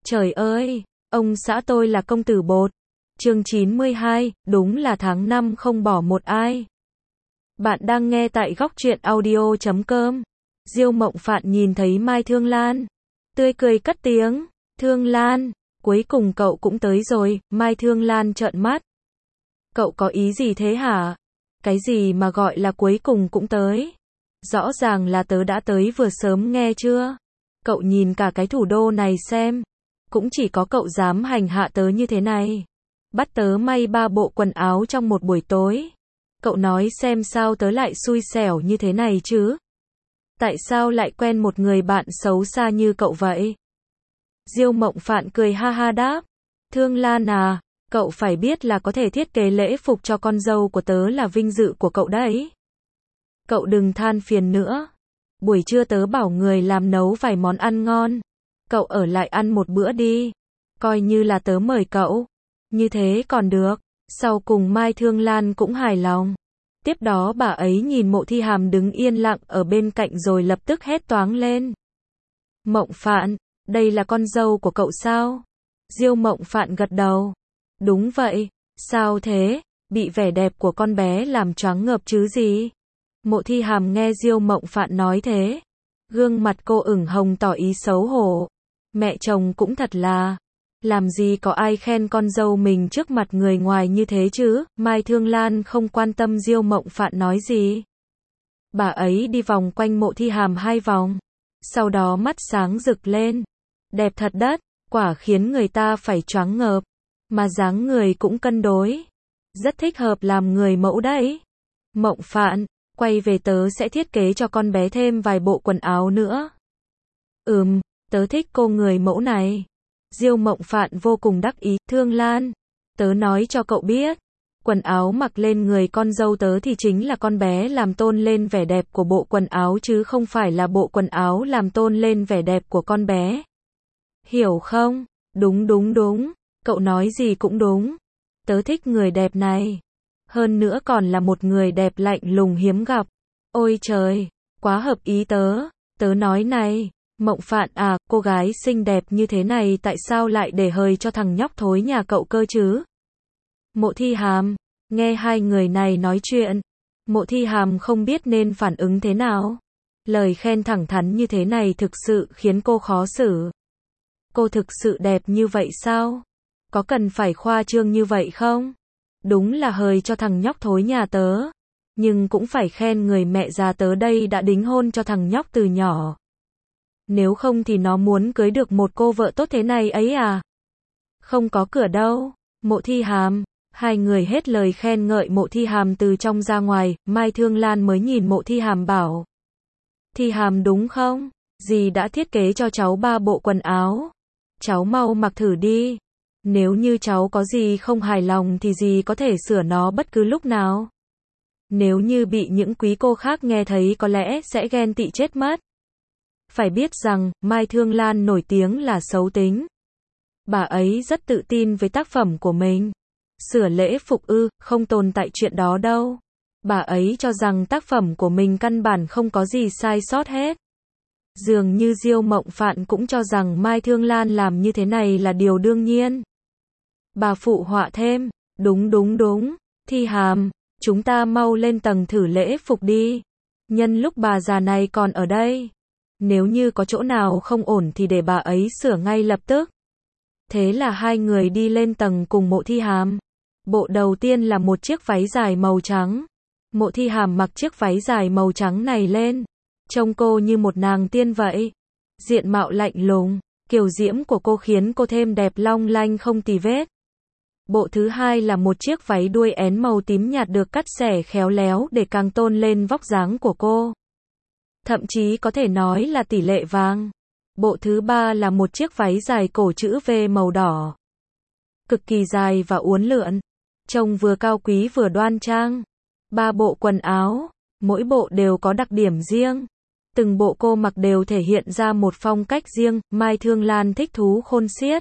Trời ơi, ông xã tôi là công tử bột. Chương 92, đúng là tháng 5 không bỏ một ai. Bạn đang nghe tại góc truyện audio.com. Diêu Mộng Phạn nhìn thấy Mai Thương Lan, tươi cười cất tiếng, "Thương Lan, cuối cùng cậu cũng tới rồi." Mai Thương Lan trợn mắt. "Cậu có ý gì thế hả? Cái gì mà gọi là cuối cùng cũng tới? Rõ ràng là tớ đã tới vừa sớm nghe chưa? Cậu nhìn cả cái thủ đô này xem, cũng chỉ có cậu dám hành hạ tớ như thế này. Bắt tớ may 3 bộ quần áo trong một buổi tối. Cậu nói xem sao tớ lại xui xẻo như thế này chứ? Tại sao lại quen một người bạn xấu xa như cậu vậy?" Diêu Mộng Phạn cười ha ha đáp, "Thương Lan à, cậu phải biết là có thể thiết kế lễ phục cho con dâu của tớ là vinh dự của cậu đấy. Cậu đừng than phiền nữa. Buổi trưa tớ bảo người làm nấu vài món ăn ngon. Cậu ở lại ăn một bữa đi. Coi như là tớ mời cậu. Như thế còn được." Sau cùng Mai Thương Lan cũng hài lòng. Tiếp đó bà ấy nhìn Mộ Thi Hàm đứng yên lặng ở bên cạnh rồi lập tức hét toáng lên. "Mộng Phạn, đây là con dâu của cậu sao?" Diêu Mộng Phạn gật đầu. "Đúng vậy." "Sao thế? Bị vẻ đẹp của con bé làm choáng ngợp chứ gì?" Mộ Thi Hàm nghe Diêu Mộng Phạn nói thế, gương mặt cô ửng hồng tỏ ý xấu hổ. Mẹ chồng cũng thật là, làm gì có ai khen con dâu mình trước mặt người ngoài như thế chứ. Mai Thương Lan không quan tâm Diêu Mộng Phạn nói gì. Bà ấy đi vòng quanh Mộ Thi Hàm 2 vòng, sau đó mắt sáng rực lên. "Đẹp thật đất, quả khiến người ta phải choáng ngợp, mà dáng người cũng cân đối. Rất thích hợp làm người mẫu đấy. Mộng Phạn, quay về tớ sẽ thiết kế cho con bé thêm vài bộ quần áo nữa." Tớ thích cô người mẫu này." Diêu Mộng Phạn vô cùng đắc ý. "Thương Lan, tớ nói cho cậu biết, quần áo mặc lên người con dâu tớ thì chính là con bé làm tôn lên vẻ đẹp của bộ quần áo chứ không phải là bộ quần áo làm tôn lên vẻ đẹp của con bé. Hiểu không?" "Đúng đúng đúng, cậu nói gì cũng đúng. Tớ thích người đẹp này. Hơn nữa còn là một người đẹp lạnh lùng hiếm gặp. Ôi trời, quá hợp ý tớ." "Tớ nói này, Mộng Phạn à, cô gái xinh đẹp như thế này tại sao lại để hời cho thằng nhóc thối nhà cậu cơ chứ?" Mộ Thi Hàm, nghe hai người này nói chuyện, Mộ Thi Hàm không biết nên phản ứng thế nào. Lời khen thẳng thắn như thế này thực sự khiến cô khó xử. Cô thực sự đẹp như vậy sao? Có cần phải khoa trương như vậy không? Đúng là hời cho thằng nhóc thối nhà tớ. Nhưng cũng phải khen người mẹ già tớ đây đã đính hôn cho thằng nhóc từ nhỏ. Nếu không thì nó muốn cưới được một cô vợ tốt thế này ấy à? Không có cửa đâu." Mộ Thi Hàm, hai người hết lời khen ngợi Mộ Thi Hàm từ trong ra ngoài. Mai Thương Lan mới nhìn Mộ Thi Hàm bảo, "Thi Hàm đúng không? Dì đã thiết kế cho cháu 3 bộ quần áo. Cháu mau mặc thử đi. Nếu như cháu có gì không hài lòng thì dì có thể sửa nó bất cứ lúc nào. Nếu như bị những quý cô khác nghe thấy có lẽ sẽ ghen tị chết mất." Phải biết rằng, Mai Thương Lan nổi tiếng là xấu tính. Bà ấy rất tự tin với tác phẩm của mình. Sửa lễ phục không tồn tại chuyện đó đâu. Bà ấy cho rằng tác phẩm của mình căn bản không có gì sai sót hết. Dường như Diêu Mộng Phạn cũng cho rằng Mai Thương Lan làm như thế này là điều đương nhiên. Bà phụ họa thêm, "Đúng đúng đúng, Thi Hàm, chúng ta mau lên tầng thử lễ phục đi. Nhân lúc bà già này còn ở đây. Nếu như có chỗ nào không ổn thì để bà ấy sửa ngay lập tức." Thế là hai người đi lên tầng cùng Mộ Thi Hàm. Bộ đầu tiên là một chiếc váy dài màu trắng. Mộ Thi Hàm mặc chiếc váy dài màu trắng này lên, trông cô như một nàng tiên vậy. Diện mạo lạnh lùng, kiều diễm của cô khiến cô thêm đẹp long lanh không tì vết. Bộ thứ hai là một chiếc váy đuôi én màu tím nhạt được cắt xẻ khéo léo để càng tôn lên vóc dáng của cô. Thậm chí có thể nói là tỷ lệ vàng. Bộ thứ ba là một chiếc váy dài cổ chữ V màu đỏ. Cực kỳ dài và uốn lượn. Trông vừa cao quý vừa đoan trang. 3 bộ quần áo, mỗi bộ đều có đặc điểm riêng. Từng bộ cô mặc đều thể hiện ra một phong cách riêng. Mai Thương Lan thích thú khôn xiết.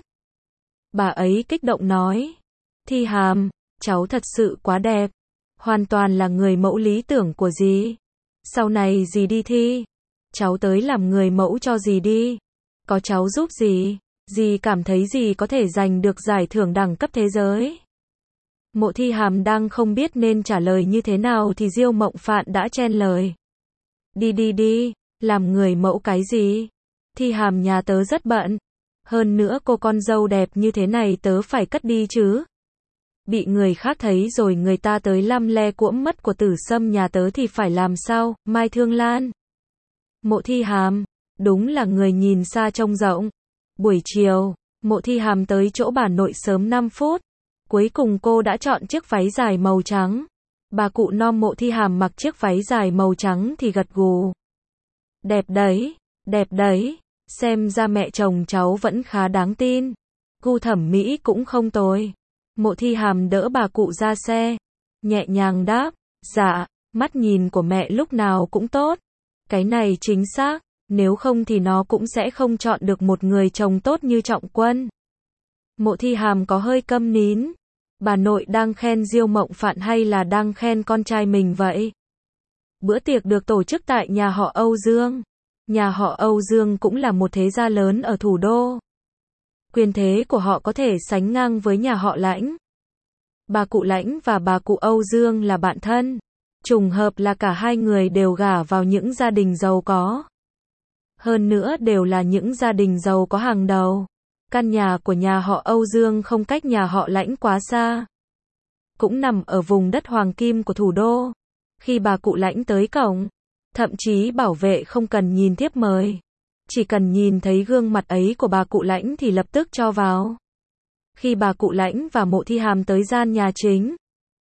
Bà ấy kích động nói, "Thi Hàm, cháu thật sự quá đẹp. Hoàn toàn là người mẫu lý tưởng của dì. Sau này dì đi thi, cháu tới làm người mẫu cho dì đi. Có cháu giúp dì, Dì cảm thấy dì có thể giành được giải thưởng đẳng cấp thế giới. Mộ Thi Hàm đang không biết nên trả lời như thế nào thì Diêu Mộng Phạn đã chen lời. Đi đi đi, làm người mẫu cái gì? Thi Hàm nhà tớ rất bận. Hơn nữa cô con dâu đẹp như thế này tớ phải cất đi chứ. Bị người khác thấy rồi người ta tới lăm le cuỗm mất của Tử Sâm nhà tớ thì phải làm sao? Mai Thương Lan. Mộ Thi Hàm, đúng là người nhìn xa trông rộng. Buổi chiều, Mộ Thi Hàm tới chỗ bà nội sớm 5 phút. Cuối cùng cô đã chọn chiếc váy dài màu trắng. Bà cụ nom Mộ Thi Hàm mặc chiếc váy dài màu trắng thì gật gù. Đẹp đấy, xem ra mẹ chồng cháu vẫn khá đáng tin. Gu thẩm mỹ cũng không tồi. Mộ Thi Hàm đỡ bà cụ ra xe, nhẹ nhàng đáp, dạ, mắt nhìn của mẹ lúc nào cũng tốt. Cái này chính xác, nếu không thì nó cũng sẽ không chọn được một người chồng tốt như Trọng Quân. Mộ Thi Hàm có hơi câm nín. Bà nội đang khen Diêu Mộng Phạn hay là đang khen con trai mình vậy? Bữa tiệc được tổ chức tại nhà họ Âu Dương. Nhà họ Âu Dương cũng là một thế gia lớn ở thủ đô. Quyền thế của họ có thể sánh ngang với nhà họ Lãnh. Bà cụ Lãnh và bà cụ Âu Dương là bạn thân. Trùng hợp là cả hai người đều gả vào những gia đình giàu có. Hơn nữa đều là những gia đình giàu có hàng đầu. Căn nhà của nhà họ Âu Dương không cách nhà họ Lãnh quá xa. Cũng nằm ở vùng đất hoàng kim của thủ đô. Khi bà cụ Lãnh tới cổng, thậm chí bảo vệ không cần nhìn thiếp mời. Chỉ cần nhìn thấy gương mặt ấy của bà cụ Lãnh thì lập tức cho vào. Khi bà cụ Lãnh và Mộ Thi Hàm tới gian nhà chính,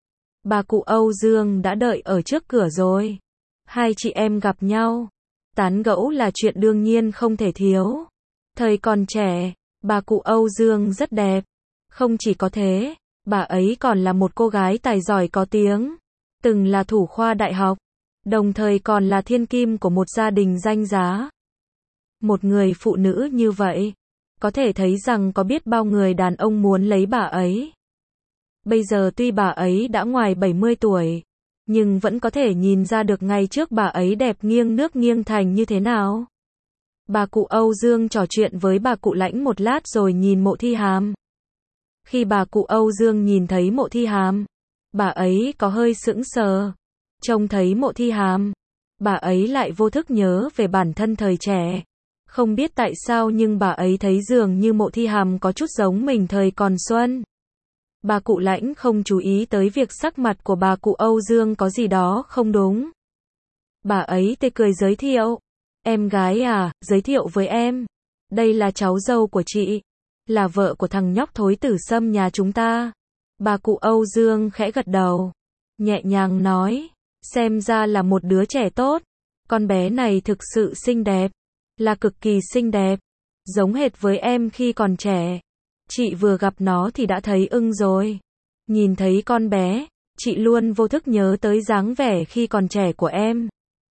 bà cụ Âu Dương đã đợi ở trước cửa rồi. Hai chị em gặp nhau, tán gẫu là chuyện đương nhiên không thể thiếu. Thời còn trẻ, bà cụ Âu Dương rất đẹp. Không chỉ có thế, bà ấy còn là một cô gái tài giỏi có tiếng. Từng là thủ khoa đại học, đồng thời còn là thiên kim của một gia đình danh giá. Một người phụ nữ như vậy, có thể thấy rằng có biết bao người đàn ông muốn lấy bà ấy. Bây giờ tuy bà ấy đã ngoài 70 tuổi, nhưng vẫn có thể nhìn ra được ngày trước bà ấy đẹp nghiêng nước nghiêng thành như thế nào. Bà cụ Âu Dương trò chuyện với bà cụ Lãnh một lát rồi nhìn Mộ Thi Hàm. Khi bà cụ Âu Dương nhìn thấy Mộ Thi Hàm, bà ấy có hơi sững sờ. Trông thấy Mộ Thi Hàm, bà ấy lại vô thức nhớ về bản thân thời trẻ. Không biết tại sao nhưng bà ấy thấy dường như Mộ Thi Hàm có chút giống mình thời còn xuân. Bà cụ Lãnh không chú ý tới việc sắc mặt của bà cụ Âu Dương có gì đó không đúng. Bà ấy tươi cười giới thiệu. Em gái à, giới thiệu với em. Đây là cháu dâu của chị. Là vợ của thằng nhóc thối Tử Sâm nhà chúng ta. Bà cụ Âu Dương khẽ gật đầu. Nhẹ nhàng nói. Xem ra là một đứa trẻ tốt. Con bé này thực sự xinh đẹp. Là cực kỳ xinh đẹp. Giống hệt với em khi còn trẻ. Chị vừa gặp nó thì đã thấy ưng rồi. Nhìn thấy con bé, chị luôn vô thức nhớ tới dáng vẻ khi còn trẻ của em.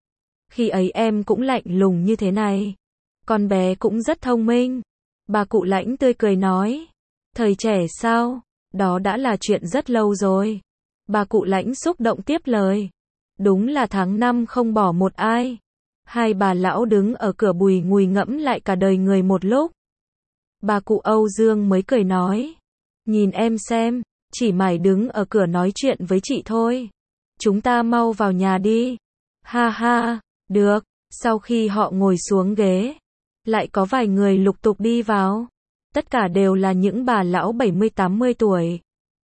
Khi ấy em cũng lạnh lùng như thế này. Con bé cũng rất thông minh. Bà cụ Lãnh tươi cười nói. Thời trẻ sao? Đó đã là chuyện rất lâu rồi. Bà cụ Lãnh xúc động tiếp lời. Đúng là tháng năm không bỏ một ai. Hai bà lão đứng ở cửa bùi ngùi ngẫm lại cả đời người một lúc. Bà cụ Âu Dương mới cười nói. Nhìn em xem, chỉ mải đứng ở cửa nói chuyện với chị thôi. Chúng ta mau vào nhà đi. Ha ha, được. Sau khi họ ngồi xuống ghế, lại có vài người lục tục đi vào. Tất cả đều là những bà lão 70-80 tuổi.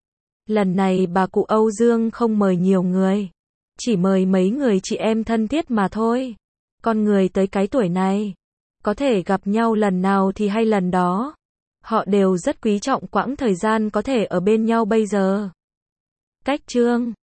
Lần này bà cụ Âu Dương không mời nhiều người. Chỉ mời mấy người chị em thân thiết mà thôi. Con người tới cái tuổi này, có thể gặp nhau lần nào thì hay lần đó. Họ đều rất quý trọng quãng thời gian có thể ở bên nhau bây giờ. Cách chương